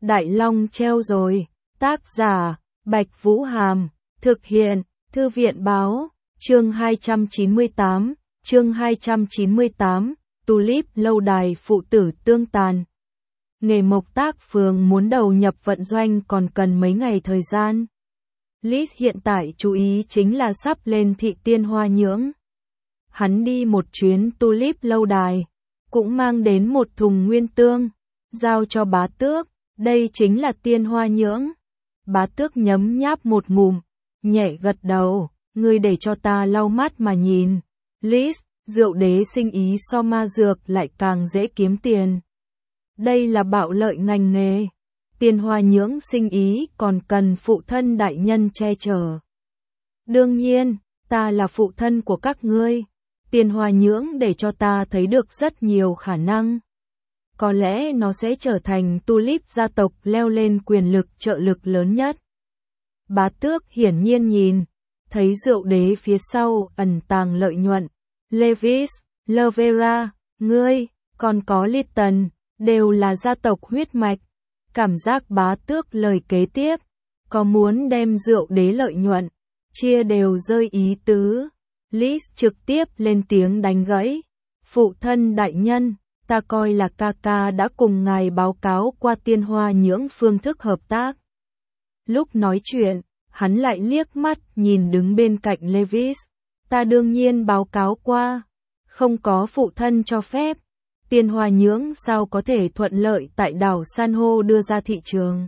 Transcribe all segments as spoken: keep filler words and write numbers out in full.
Đại Long treo rồi. Tác giả, Bạch Vũ Hàm. Thực hiện, Thư viện báo. Chương hai trăm chín mươi tám. Chương hai trăm chín mươi tám. Tulip lâu đài phụ tử tương tàn. Nghề mộc tác phường muốn đầu nhập vận doanh còn cần mấy ngày thời gian. Liz hiện tại chú ý chính là sắp lên thị Tiên Hoa Nhưỡng. Hắn đi một chuyến Tulip lâu đài, cũng mang đến một thùng nguyên tương, giao cho Bá Tước, đây chính là Tiên Hoa Nhưỡng. Bá Tước nhấm nháp một ngụm, nhẹ gật đầu, ngươi để cho ta lau mắt mà nhìn. Liz, rượu đế sinh ý so ma dược lại càng dễ kiếm tiền. Đây là bạo lợi ngành nghề. Tiên Hoa Nhưỡng sinh ý còn cần phụ thân đại nhân che chở. Đương nhiên, ta là phụ thân của các ngươi. Tiên Hoa Nhưỡng để cho ta thấy được rất nhiều khả năng. Có lẽ nó sẽ trở thành Tulip gia tộc leo lên quyền lực trợ lực lớn nhất. Bá Tước hiển nhiên nhìn, thấy rượu đế phía sau ẩn tàng lợi nhuận. Levis, Lovera, ngươi, còn có Litton, đều là gia tộc huyết mạch. Cảm giác Bá Tước lời kế tiếp, có muốn đem rượu đế lợi nhuận, chia đều rơi ý tứ. Liz trực tiếp lên tiếng đánh gãy. Phụ thân đại nhân, ta coi là ca ca đã cùng ngài báo cáo qua Tiên Hoa Nhưỡng phương thức hợp tác. Lúc nói chuyện, hắn lại liếc mắt nhìn đứng bên cạnh Levis. Ta đương nhiên báo cáo qua, không có phụ thân cho phép. Tiên Hoa Nhưỡng sao có thể thuận lợi tại đảo San hô đưa ra thị trường.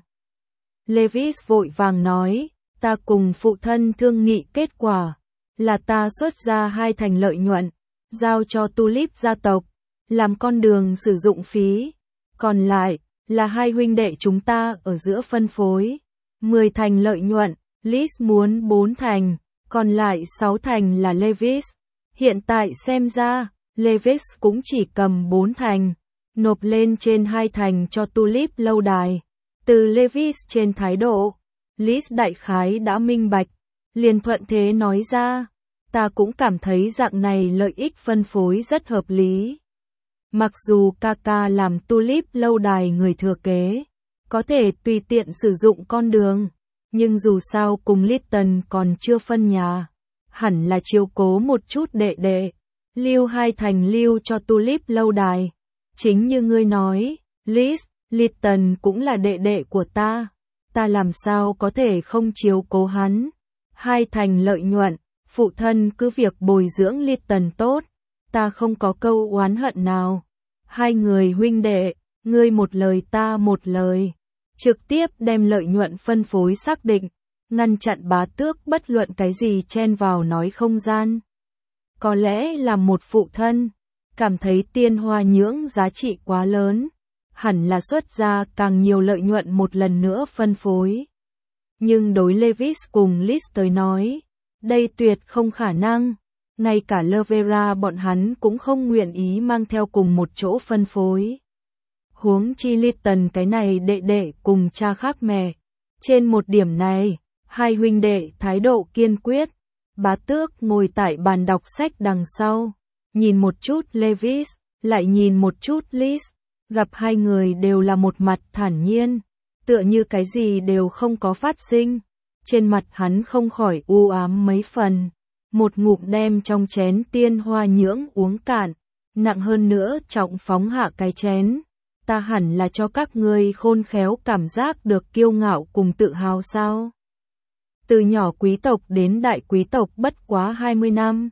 Levis vội vàng nói, ta cùng phụ thân thương nghị kết quả, là ta xuất ra hai thành lợi nhuận, giao cho Tulip gia tộc, làm con đường sử dụng phí. Còn lại, là hai huynh đệ chúng ta ở giữa phân phối. Mười thành lợi nhuận, Liz muốn bốn thành, còn lại sáu thành là Levis. Hiện tại xem ra, Levis cũng chỉ cầm bốn thành, nộp lên trên hai thành cho Tulip lâu đài. Từ Levis trên thái độ, Liz đại khái đã minh bạch, liền thuận thế nói ra, ta cũng cảm thấy dạng này lợi ích phân phối rất hợp lý. Mặc dù Kaka làm Tulip lâu đài người thừa kế, có thể tùy tiện sử dụng con đường, nhưng dù sao cùng Litton còn chưa phân nhà, hẳn là chiếu cố một chút đệ đệ. Lưu hai thành lưu cho Tulip lâu đài. Chính như ngươi nói, Liz, Litton cũng là đệ đệ của ta. Ta làm sao có thể không chiếu cố hắn. Hai thành lợi nhuận, phụ thân cứ việc bồi dưỡng Litton tốt. Ta không có câu oán hận nào. Hai người huynh đệ, ngươi một lời ta một lời. Trực tiếp đem lợi nhuận phân phối xác định, ngăn chặn Bá Tước bất luận cái gì chen vào nói không gian. Có lẽ là một phụ thân, cảm thấy Tiên Hoa Nhưỡng giá trị quá lớn, hẳn là xuất ra càng nhiều lợi nhuận một lần nữa phân phối. Nhưng đối Levis cùng Liz tới nói, đây tuyệt không khả năng, ngay cả Lovera bọn hắn cũng không nguyện ý mang theo cùng một chỗ phân phối. Huống chi Litton cái này đệ đệ cùng cha khác mẹ. Trên một điểm này, hai huynh đệ thái độ kiên quyết. Bá Tước ngồi tại bàn đọc sách đằng sau, nhìn một chút Levis, lại nhìn một chút Liz, gặp hai người đều là một mặt thản nhiên, tựa như cái gì đều không có phát sinh. Trên mặt hắn không khỏi u ám mấy phần, một ngụm đem trong chén Tiên Hoa Nhưỡng uống cạn, nặng hơn nữa trọng phóng hạ cái chén. Ta hẳn là cho các ngươi khôn khéo cảm giác được kiêu ngạo cùng tự hào sao? Từ nhỏ quý tộc đến đại quý tộc bất quá hai mươi năm.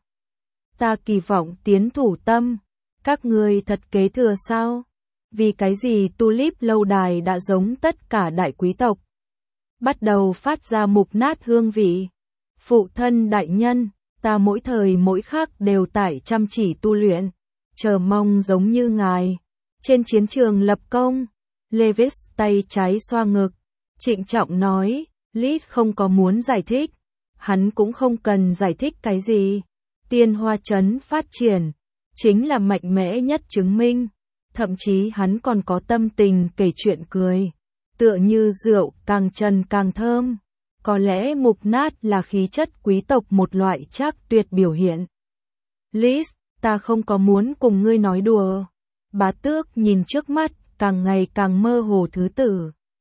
Ta kỳ vọng tiến thủ tâm. Các ngươi thật kế thừa sao? Vì cái gì Tulip lâu đài đã giống tất cả đại quý tộc? Bắt đầu phát ra mục nát hương vị. Phụ thân đại nhân, ta mỗi thời mỗi khắc đều tại chăm chỉ tu luyện, chờ mong giống như ngài. Trên chiến trường lập công, Levis tay trái xoa ngực, trịnh trọng nói. Liz không có muốn giải thích, hắn cũng không cần giải thích cái gì. Tiên Hoa Trấn phát triển, chính là mạnh mẽ nhất chứng minh, thậm chí hắn còn có tâm tình kể chuyện cười, tựa như rượu càng trần càng thơm. Có lẽ mục nát là khí chất quý tộc một loại chắc tuyệt biểu hiện. Liz, ta không có muốn cùng ngươi nói đùa. Bá Tước nhìn trước mắt, càng ngày càng mơ hồ thứ tử.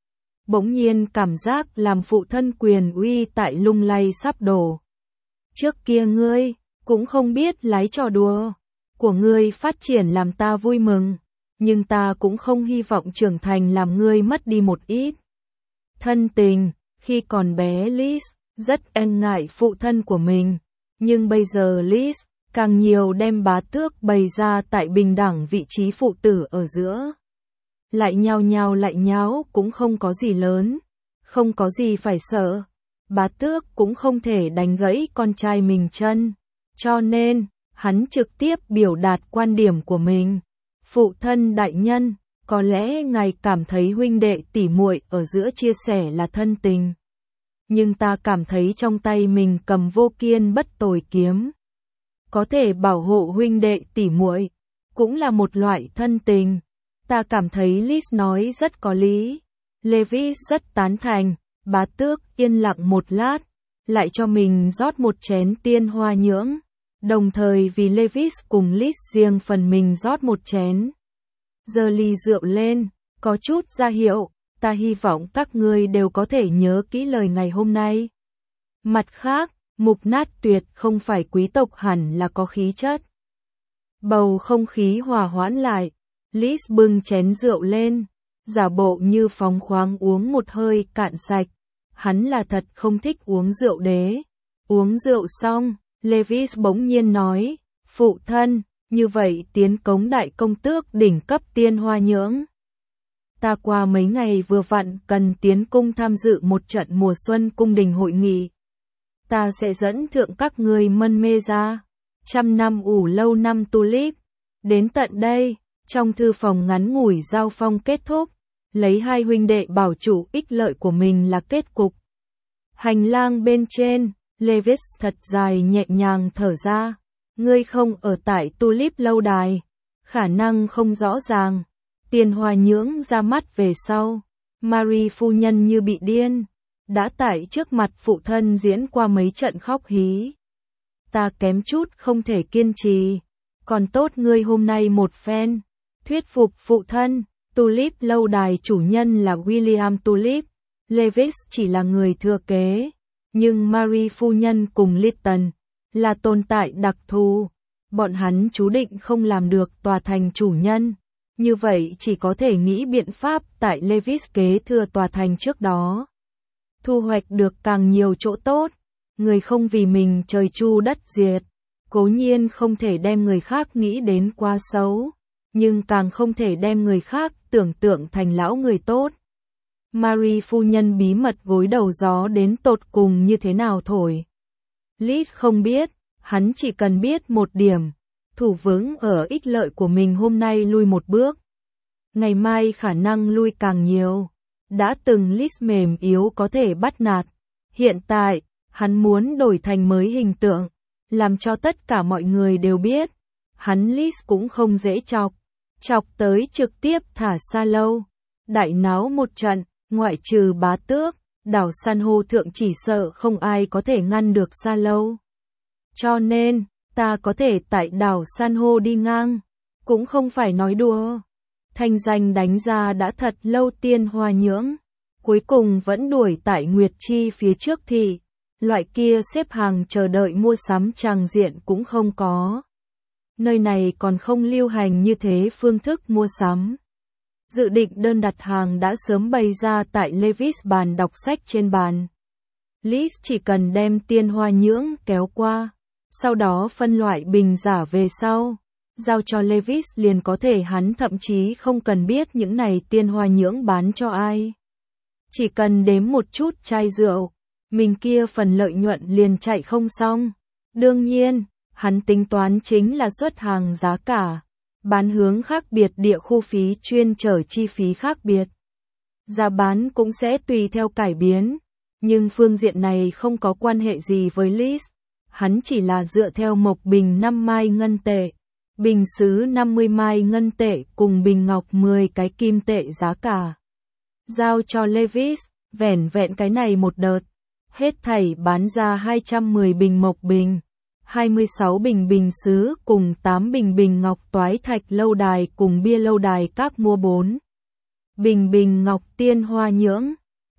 bỗng nhiên cảm giác làm phụ thân quyền uy tại lung lay sắp đổ. Trước kia ngươi cũng không biết lái trò đùa của ngươi phát triển làm ta vui mừng, nhưng ta cũng không hy vọng trưởng thành làm ngươi mất đi một ít thân tình. Khi còn bé Liz rất e ngại phụ thân của mình, nhưng bây giờ Liz càng nhiều đem bá tước bày ra tại bình đẳng vị trí phụ tử ở giữa. Lại nhao nhao lại nháo cũng không có gì lớn, không có gì phải sợ. Bá tước cũng không thể đánh gãy con trai mình chân, cho nên hắn trực tiếp biểu đạt quan điểm của mình. Phụ thân đại nhân, có lẽ ngài cảm thấy huynh đệ tỉ muội ở giữa chia sẻ là thân tình, nhưng ta cảm thấy trong tay mình cầm vô kiên bất tồi kiếm, có thể bảo hộ huynh đệ tỉ muội, cũng là một loại thân tình. Ta cảm thấy Liz nói rất có lý. Levis rất tán thành. Bá tước yên lặng một lát, lại cho mình rót một chén tiên hoa nhưỡng, đồng thời vì Levis cùng Liz riêng phần mình rót một chén. Giơ ly rượu lên, có chút ra hiệu, ta hy vọng các ngươi đều có thể nhớ kỹ lời ngày hôm nay. Mặt khác, Mục Nát Tuyệt không phải quý tộc hẳn là có khí chất. Bầu không khí hòa hoãn lại, Liz bưng chén rượu lên, giả bộ như phóng khoáng uống một hơi cạn sạch. Hắn là thật không thích uống rượu đế. Uống rượu xong, Levis bỗng nhiên nói, phụ thân, như vậy tiến cống đại công tước đỉnh cấp tiên hoa nhưỡng. Ta qua mấy ngày vừa vặn cần tiến cung tham dự một trận mùa xuân cung đình hội nghị. Ta sẽ dẫn thượng các người mân mê ra. Trăm năm ủ lâu năm tulip. Đến tận đây, trong thư phòng ngắn ngủi giao phong kết thúc. Lấy hai huynh đệ bảo chủ ích lợi của mình là kết cục. Hành lang bên trên, Levis thật dài nhẹ nhàng thở ra. Ngươi không ở tại Tulip lâu đài, khả năng không rõ ràng. Tiền Hoa nhưỡng ra mắt về sau, Marie phu nhân như bị điên, đã tại trước mặt phụ thân diễn qua mấy trận khóc hí. Ta kém chút không thể kiên trì, còn tốt ngươi hôm nay một phen, thuyết phục phụ thân. Tulip lâu đài chủ nhân là William Tulip, Levis chỉ là người thừa kế, nhưng Marie phu nhân cùng Lytton là tồn tại đặc thù, bọn hắn chú định không làm được tòa thành chủ nhân, như vậy chỉ có thể nghĩ biện pháp tại Levis kế thừa tòa thành trước đó. Thu hoạch được càng nhiều chỗ tốt, người không vì mình trời chu đất diệt, cố nhiên không thể đem người khác nghĩ đến quá xấu, nhưng càng không thể đem người khác tưởng tượng thành lão người tốt. Marie phu nhân bí mật gối đầu gió đến tột cùng như thế nào thổi. Liz không biết, hắn chỉ cần biết một điểm, thủ vững ở ích lợi của mình hôm nay lui một bước. Ngày mai khả năng lui càng nhiều. Đã từng Liz mềm yếu có thể bắt nạt. Hiện tại, hắn muốn đổi thành mới hình tượng, làm cho tất cả mọi người đều biết. Hắn Liz cũng không dễ chọc. Chọc tới trực tiếp thả xa lâu. Đại náo một trận, ngoại trừ bá tước, đảo san hô thượng chỉ sợ không ai có thể ngăn được xa lâu. Cho nên, ta có thể tại đảo san hô đi ngang, cũng không phải nói đùa. Thanh danh đánh ra đã thật lâu tiên hoa nhưỡng, cuối cùng vẫn đuổi tại Nguyệt Chi phía trước thì, loại kia xếp hàng chờ đợi mua sắm tràng diện cũng không có. Nơi này còn không lưu hành như thế phương thức mua sắm. Dự định đơn đặt hàng đã sớm bày ra tại Levis bàn đọc sách trên bàn. Liz chỉ cần đem tiên hoa nhưỡng kéo qua, sau đó phân loại bình giả về sau, giao cho Levis liền có thể, hắn thậm chí không cần biết những này tiên hoa nhưỡng bán cho ai. Chỉ cần đếm một chút chai rượu, mình kia phần lợi nhuận liền chạy không xong. Đương nhiên, hắn tính toán chính là xuất hàng giá cả, bán hướng khác biệt, địa khu phí chuyên chở chi phí khác biệt. Giá bán cũng sẽ tùy theo cải biến, nhưng phương diện này không có quan hệ gì với Liz. Hắn chỉ là dựa theo mộc bình năm mai ngân tệ, bình sứ năm mươi mai ngân tệ cùng bình ngọc mười cái kim tệ giá cả. Giao cho Levis, vẻn vẹn cái này một đợt, hết thảy bán ra hai trăm mười bình mộc bình, hai mươi sáu bình bình sứ cùng tám bình bình ngọc toái thạch lâu đài cùng bia lâu đài các mua bốn bình bình ngọc tiên hoa nhưỡng.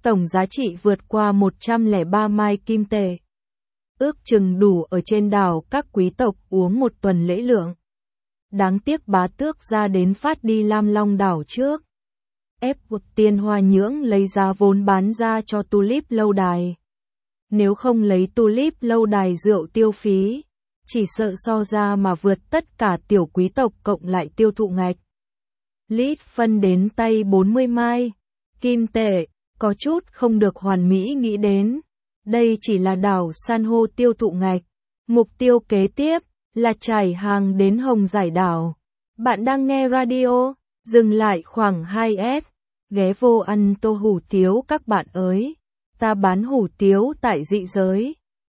tổng giá trị vượt qua một trăm lẻ ba mai kim tệ. Ước chừng đủ ở trên đảo các quý tộc uống một tuần lễ lượng. Đáng tiếc bá tước ra đến phát đi Lam Long đảo trước. Ép buộc Tiên Hoa Nhưỡng lấy giá vốn bán ra cho Tulip lâu đài. Nếu không lấy Tulip lâu đài rượu tiêu phí, chỉ sợ so ra mà vượt tất cả tiểu quý tộc cộng lại tiêu thụ ngạch. Lít phân đến tay bốn mươi mai. Kim tệ, có chút không được hoàn mỹ nghĩ đến. Đây chỉ là đảo san hô tiêu thụ ngạch. Mục tiêu kế tiếp là trải hàng đến Hồng Giải đảo. Bạn đang nghe radio, dừng lại khoảng hai S. Ghé vô ăn tô hủ tiếu các bạn ơi. Ta bán hủ tiếu tại dị giới.